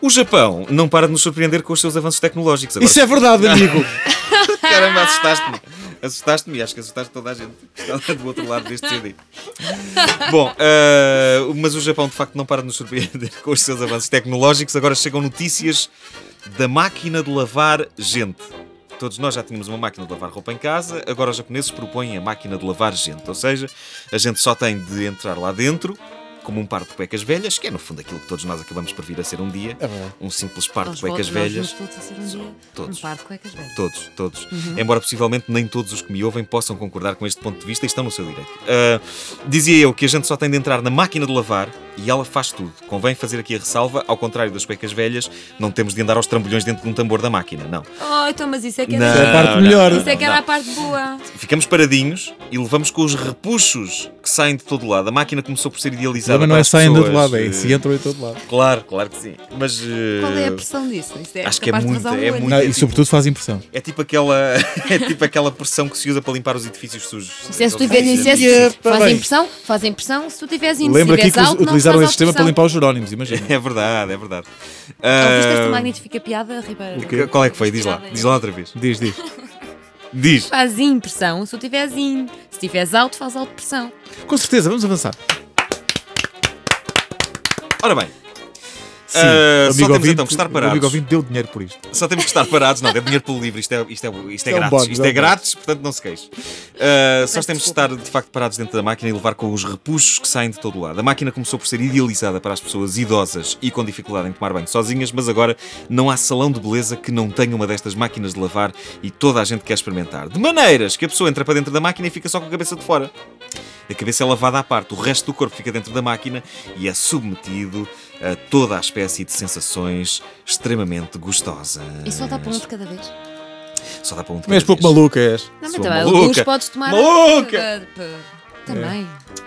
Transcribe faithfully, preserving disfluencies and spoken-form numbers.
O Japão não para de nos surpreender com os seus avanços tecnológicos. Agora... Isso é verdade, amigo. Caramba, assustaste-me. Assustaste-me e acho que assustaste toda a gente que está do outro lado deste C D. Bom, uh, mas o Japão de facto não para de nos surpreender com os seus avanços tecnológicos. Agora chegam notícias da máquina de lavar gente. Todos nós já tínhamos uma máquina de lavar roupa em casa, agora os japoneses propõem a máquina de lavar gente. Ou seja, a gente só tem de entrar lá dentro, como um par de cuecas velhas, que é no fundo aquilo que todos nós acabamos por vir a ser um dia. É verdade. Um simples par Nós de cuecas voltamos- nós velhas. vamos todos a ser um dia Todos. um par de cuecas velhas. Todos, todos. Embora possivelmente nem todos os que me ouvem possam concordar com este ponto de vista e estão no seu direito. Uh, dizia eu que a gente só tem de entrar na máquina de lavar e ela faz tudo. Convém fazer aqui a ressalva, ao contrário das cuecas velhas, não temos de andar aos trambolhões dentro de um tambor da máquina, não. Oh, então, mas isso é que Não, era, Isso é a parte não, melhor. não, isso é que era não. a parte boa. Ficamos paradinhos e levamos com os repuxos que saem de todo lado. A máquina começou por ser O idealizada problema não para é as saindo pessoas, do lado, é eh, se entram em todo lado. Claro, claro que sim. Mas... eh, Qual é a pressão disso? Isso é acho que é capaz de muita, vazar um é olho. muito- Não, é e tipo- sobretudo faz impressão. É tipo aquela, é tipo aquela pressão que se usa para limpar os edifícios sujos. Se é se tu Aqueles tiveres edifícios- insetos, Epa, faz bem. impressão, faz impressão. Se tu tiveres índice, Lembra se aqui tiveres que alto, não utilizaram faz esse sistema para autopressão. limpar os Jerónimos, imagina. É verdade, é verdade. Ouviste esta Ah, magnífica piada, Ribeiro? qual é que foi? Diz lá, diz lá outra vez. Diz, diz. Diz. Faz impressão se tu tiveres in. Se tiveres alto, faz alto pressão. Com certeza, vamos avançar. Ora bem, Sim, Ah, o só amigo temos ouvinte- então que estar O parados. amigo ouvinte deu dinheiro por isto. só temos que estar parados. Não, é dinheiro pelo livre. Isto é, isto é, isto é É um grátis. bónus, Isto é é um grátis, portanto não se queixe. Ah, só Peço temos de desculpa. estar de facto parados dentro da máquina e levar com os repuxos que saem de todo o lado. A máquina começou por ser idealizada para as pessoas idosas e com dificuldade em tomar banho sozinhas, mas agora não há salão de beleza que não tenha uma destas máquinas de lavar e toda a gente quer experimentar. De maneiras que a pessoa entra para dentro da máquina e fica só com a cabeça de fora. A cabeça é lavada à parte, o resto do corpo fica dentro da máquina e é submetido a toda a espécie de sensações extremamente gostosas. E só dá para um de cada vez. Só dá para um de Mas cada pouco vez. maluca és. Não, mas Sou também, maluca. alguns podes tomar. Maluca. Também.